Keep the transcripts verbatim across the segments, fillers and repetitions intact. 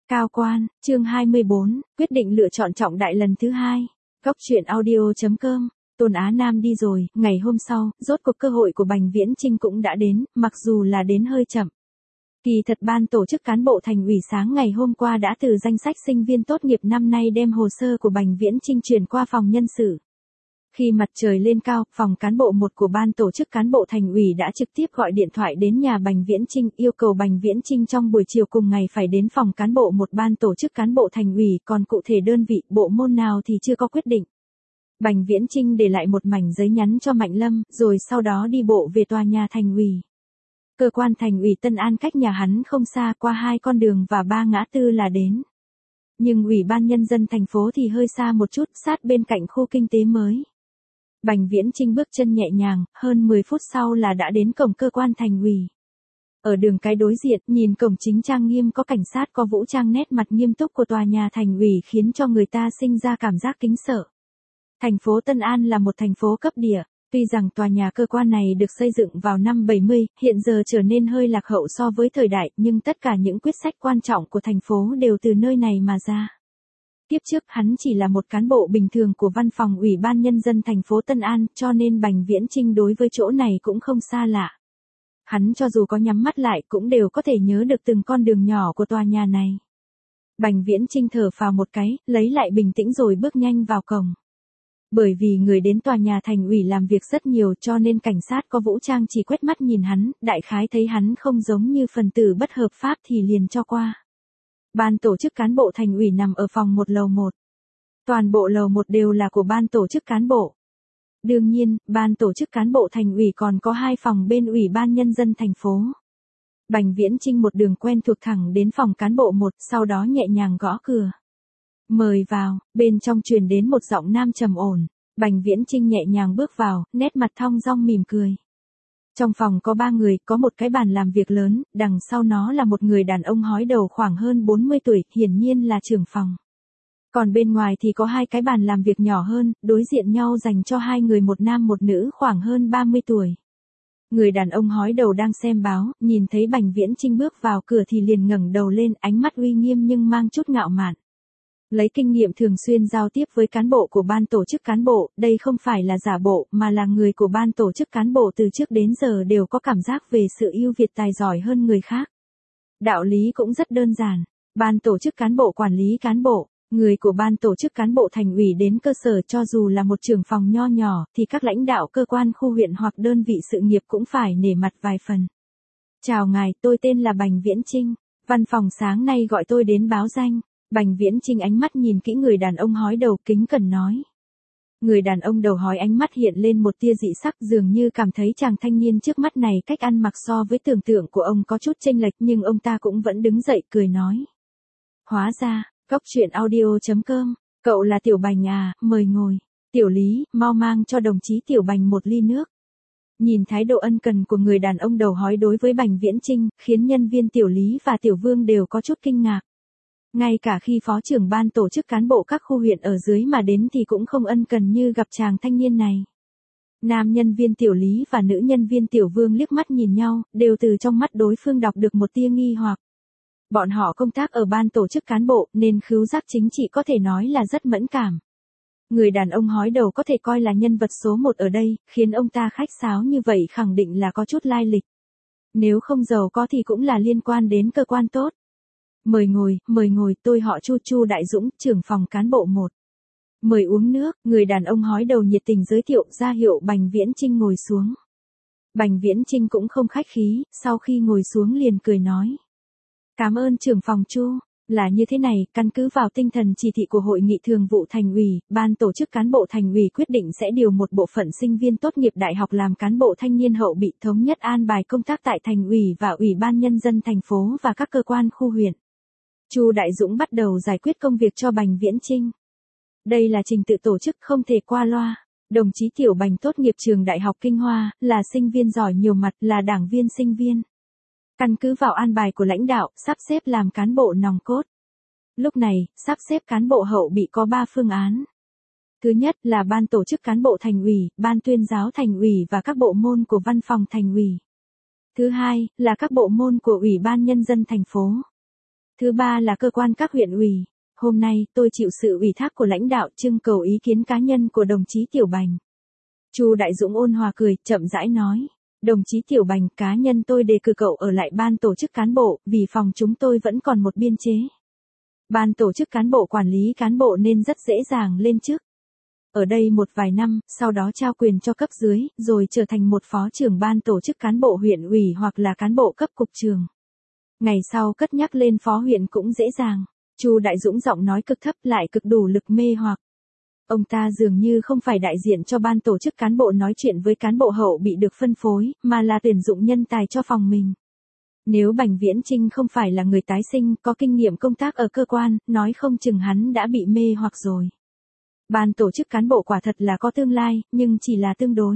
Cao quan, chương hai mươi bốn, quyết định lựa chọn trọng đại lần thứ hai. Góc truyện audio.com, Tôn Á Nam đi rồi, ngày hôm sau, rốt cuộc cơ hội của Bành Viễn Chinh cũng đã đến, mặc dù là đến hơi chậm. Kỳ thật ban tổ chức cán bộ thành ủy sáng ngày hôm qua đã từ danh sách sinh viên tốt nghiệp năm nay đem hồ sơ của Bành Viễn Chinh chuyển qua phòng nhân sự. Khi mặt trời lên cao, phòng cán bộ một của ban tổ chức cán bộ thành ủy đã trực tiếp gọi điện thoại đến nhà Bành Viễn Chinh, yêu cầu Bành Viễn Chinh trong buổi chiều cùng ngày phải đến phòng cán bộ một ban tổ chức cán bộ thành ủy, còn cụ thể đơn vị, bộ môn nào thì chưa có quyết định. Bành Viễn Chinh để lại một mảnh giấy nhắn cho Mạnh Lâm, rồi sau đó đi bộ về tòa nhà thành ủy. Cơ quan thành ủy Tân An cách nhà hắn không xa, qua hai con đường và ba ngã tư là đến. Nhưng Ủy ban Nhân dân thành phố thì hơi xa một chút, sát bên cạnh khu kinh tế mới. Bành Viễn Chinh bước chân nhẹ nhàng, hơn mười phút sau là đã đến cổng cơ quan thành ủy. Ở đường cái đối diện, nhìn cổng chính trang nghiêm có cảnh sát có vũ trang, nét mặt nghiêm túc của tòa nhà thành ủy khiến cho người ta sinh ra cảm giác kính sợ. Thành phố Tân An là một thành phố cấp địa, tuy rằng tòa nhà cơ quan này được xây dựng vào năm bảy mươi, hiện giờ trở nên hơi lạc hậu so với thời đại, nhưng tất cả những quyết sách quan trọng của thành phố đều từ nơi này mà ra. Tiếp trước hắn chỉ là một cán bộ bình thường của văn phòng Ủy ban Nhân dân thành phố Tân An, cho nên Bành Viễn Chinh đối với chỗ này cũng không xa lạ. Hắn cho dù có nhắm mắt lại cũng đều có thể nhớ được từng con đường nhỏ của tòa nhà này. Bành Viễn Chinh thở phào một cái, lấy lại bình tĩnh rồi bước nhanh vào cổng. Bởi vì người đến tòa nhà thành ủy làm việc rất nhiều cho nên cảnh sát có vũ trang chỉ quét mắt nhìn hắn, đại khái thấy hắn không giống như phần tử bất hợp pháp thì liền cho qua. Ban tổ chức cán bộ thành ủy nằm ở phòng một lầu một. Toàn bộ lầu một đều là của ban tổ chức cán bộ. Đương nhiên, ban tổ chức cán bộ thành ủy còn có hai phòng bên Ủy ban Nhân dân thành phố. Bành Viễn Chinh một đường quen thuộc thẳng đến phòng cán bộ một, sau đó nhẹ nhàng gõ cửa. Mời vào, bên trong truyền đến một giọng nam trầm ổn. Bành Viễn Chinh nhẹ nhàng bước vào, nét mặt thong dong mỉm cười. Trong phòng có ba người, có một cái bàn làm việc lớn, đằng sau nó là một người đàn ông hói đầu khoảng hơn bốn mươi tuổi, hiển nhiên là trưởng phòng. Còn bên ngoài thì có hai cái bàn làm việc nhỏ hơn, đối diện nhau dành cho hai người, một nam một nữ khoảng hơn ba mươi tuổi. Người đàn ông hói đầu đang xem báo, nhìn thấy Bành Viễn Chinh bước vào cửa thì liền ngẩng đầu lên, ánh mắt uy nghiêm nhưng mang chút ngạo mạn. Lấy kinh nghiệm thường xuyên giao tiếp với cán bộ của ban tổ chức cán bộ, đây không phải là giả bộ mà là người của ban tổ chức cán bộ từ trước đến giờ đều có cảm giác về sự ưu việt tài giỏi hơn người khác. Đạo lý cũng rất đơn giản, ban tổ chức cán bộ quản lý cán bộ, người của ban tổ chức cán bộ thành ủy đến cơ sở cho dù là một trưởng phòng nho nhỏ thì các lãnh đạo cơ quan khu huyện hoặc đơn vị sự nghiệp cũng phải nể mặt vài phần. Chào ngài, tôi tên là Bành Viễn Chinh, văn phòng sáng nay gọi tôi đến báo danh. Bành Viễn Chinh ánh mắt nhìn kỹ người đàn ông hói đầu, kính cẩn nói. Người đàn ông đầu hói ánh mắt hiện lên một tia dị sắc, dường như cảm thấy chàng thanh niên trước mắt này cách ăn mặc so với tưởng tượng của ông có chút chênh lệch, nhưng ông ta cũng vẫn đứng dậy cười nói. Hóa ra, góc truyện audio.com, cậu là Tiểu Bành à, mời ngồi. Tiểu Lý, mau mang cho đồng chí Tiểu Bành một ly nước. Nhìn thái độ ân cần của người đàn ông đầu hói đối với Bành Viễn Chinh, khiến nhân viên Tiểu Lý và Tiểu Vương đều có chút kinh ngạc. Ngay cả khi phó trưởng ban tổ chức cán bộ các khu huyện ở dưới mà đến thì cũng không ân cần như gặp chàng thanh niên này. Nam nhân viên Tiểu Lý và nữ nhân viên Tiểu Vương liếc mắt nhìn nhau, đều từ trong mắt đối phương đọc được một tia nghi hoặc. Bọn họ công tác ở ban tổ chức cán bộ nên khứu giác chính trị có thể nói là rất mẫn cảm. Người đàn ông hói đầu có thể coi là nhân vật số một ở đây, khiến ông ta khách sáo như vậy khẳng định là có chút lai lịch. Nếu không giàu có thì cũng là liên quan đến cơ quan tốt. Mời ngồi, mời ngồi, tôi họ Chu, Chu Đại Dũng, trưởng phòng cán bộ một. Mời uống nước, người đàn ông hói đầu nhiệt tình giới thiệu, ra hiệu Bành Viễn Chinh ngồi xuống. Bành Viễn Chinh cũng không khách khí, sau khi ngồi xuống liền cười nói. Cảm ơn trưởng phòng Chu, là như thế này, căn cứ vào tinh thần chỉ thị của Hội nghị Thường vụ Thành ủy, ban tổ chức cán bộ thành ủy quyết định sẽ điều một bộ phận sinh viên tốt nghiệp đại học làm cán bộ thanh niên hậu bị, thống nhất an bài công tác tại thành ủy và Ủy ban Nhân dân thành phố và các cơ quan khu huyện. Chu Đại Dũng bắt đầu giải quyết công việc cho Bành Viễn Chinh. Đây là trình tự tổ chức không thể qua loa. Đồng chí Tiểu Bành tốt nghiệp trường Đại học Kinh Hoa, là sinh viên giỏi nhiều mặt, là đảng viên sinh viên. Căn cứ vào an bài của lãnh đạo, sắp xếp làm cán bộ nòng cốt. Lúc này, sắp xếp cán bộ hậu bị có ba phương án. Thứ nhất là ban tổ chức cán bộ thành ủy, ban tuyên giáo thành ủy và các bộ môn của văn phòng thành ủy. Thứ hai là các bộ môn của Ủy ban Nhân dân thành phố. Thứ ba là cơ quan các huyện ủy. Hôm nay, tôi chịu sự ủy thác của lãnh đạo trưng cầu ý kiến cá nhân của đồng chí Tiểu Bành. Chu Đại Dũng ôn hòa cười, chậm rãi nói. Đồng chí Tiểu Bành, cá nhân tôi đề cử cậu ở lại ban tổ chức cán bộ, vì phòng chúng tôi vẫn còn một biên chế. Ban tổ chức cán bộ quản lý cán bộ nên rất dễ dàng lên chức. Ở đây một vài năm, sau đó trao quyền cho cấp dưới, rồi trở thành một phó trưởng ban tổ chức cán bộ huyện ủy hoặc là cán bộ cấp cục trường. Ngày sau cất nhắc lên phó huyện cũng dễ dàng. Chu Đại Dũng giọng nói cực thấp lại cực đủ lực mê hoặc. Ông ta dường như không phải đại diện cho ban tổ chức cán bộ nói chuyện với cán bộ hậu bị được phân phối, mà là tuyển dụng nhân tài cho phòng mình. Nếu Bành Viễn Chinh không phải là người tái sinh, có kinh nghiệm công tác ở cơ quan, nói không chừng hắn đã bị mê hoặc rồi. Ban tổ chức cán bộ quả thật là có tương lai, nhưng chỉ là tương đối.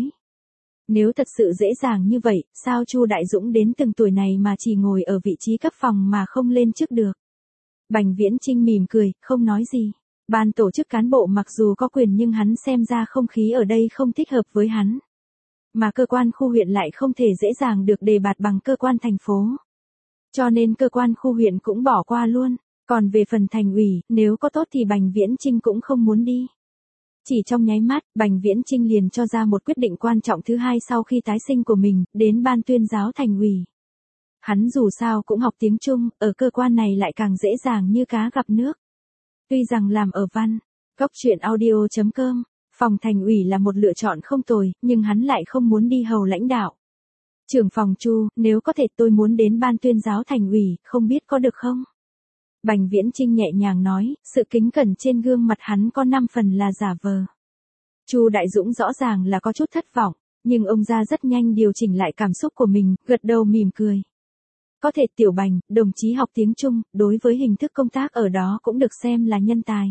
Nếu thật sự dễ dàng như vậy, sao Chu Đại Dũng đến từng tuổi này mà chỉ ngồi ở vị trí cấp phòng mà không lên chức được? Bành Viễn Chinh mỉm cười, không nói gì. Ban tổ chức cán bộ mặc dù có quyền nhưng hắn xem ra không khí ở đây không thích hợp với hắn. Mà cơ quan khu huyện lại không thể dễ dàng được đề bạt bằng cơ quan thành phố. Cho nên cơ quan khu huyện cũng bỏ qua luôn. Còn về phần thành ủy, nếu có tốt thì Bành Viễn Chinh cũng không muốn đi. Chỉ trong nháy mắt, Bành Viễn Chinh liền cho ra một quyết định quan trọng thứ hai sau khi tái sinh của mình, đến ban tuyên giáo thành ủy. Hắn dù sao cũng học tiếng Trung, ở cơ quan này lại càng dễ dàng như cá gặp nước. Tuy rằng làm ở văn, góc truyện audio chấm com, phòng thành ủy là một lựa chọn không tồi, nhưng hắn lại không muốn đi hầu lãnh đạo. Trưởng phòng Chu, nếu có thể tôi muốn đến ban tuyên giáo thành ủy, không biết có được không? Bành Viễn Chinh nhẹ nhàng nói, sự kính cẩn trên gương mặt hắn có năm phần là giả vờ. Chu Đại Dũng rõ ràng là có chút thất vọng, nhưng ông ra rất nhanh điều chỉnh lại cảm xúc của mình, gật đầu mỉm cười. Có thể Tiểu Bành, đồng chí học tiếng Trung, đối với hình thức công tác ở đó cũng được xem là nhân tài.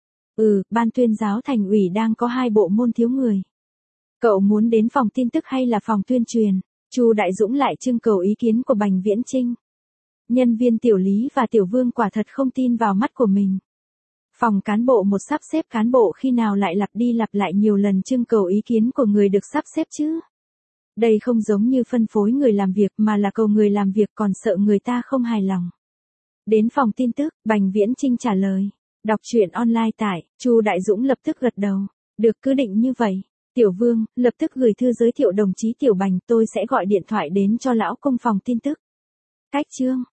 Ừ, ban tuyên giáo thành ủy đang có hai bộ môn thiếu người. Cậu muốn đến phòng tin tức hay là phòng tuyên truyền? Chu Đại Dũng lại trưng cầu ý kiến của Bành Viễn Chinh. Nhân viên Tiểu Lý và Tiểu Vương quả thật không tin vào mắt của mình. Phòng cán bộ một sắp xếp cán bộ khi nào lại lặp đi lặp lại nhiều lần trưng cầu ý kiến của người được sắp xếp chứ? Đây không giống như phân phối người làm việc mà là cầu người làm việc còn sợ người ta không hài lòng. Đến phòng tin tức, Bành Viễn Chinh trả lời. Đọc truyện online tại, Chu Đại Dũng lập tức gật đầu. Được, cứ định như vậy. Tiểu Vương, lập tức gửi thư giới thiệu đồng chí Tiểu Bành, tôi sẽ gọi điện thoại đến cho lão công phòng tin tức. Cách chương.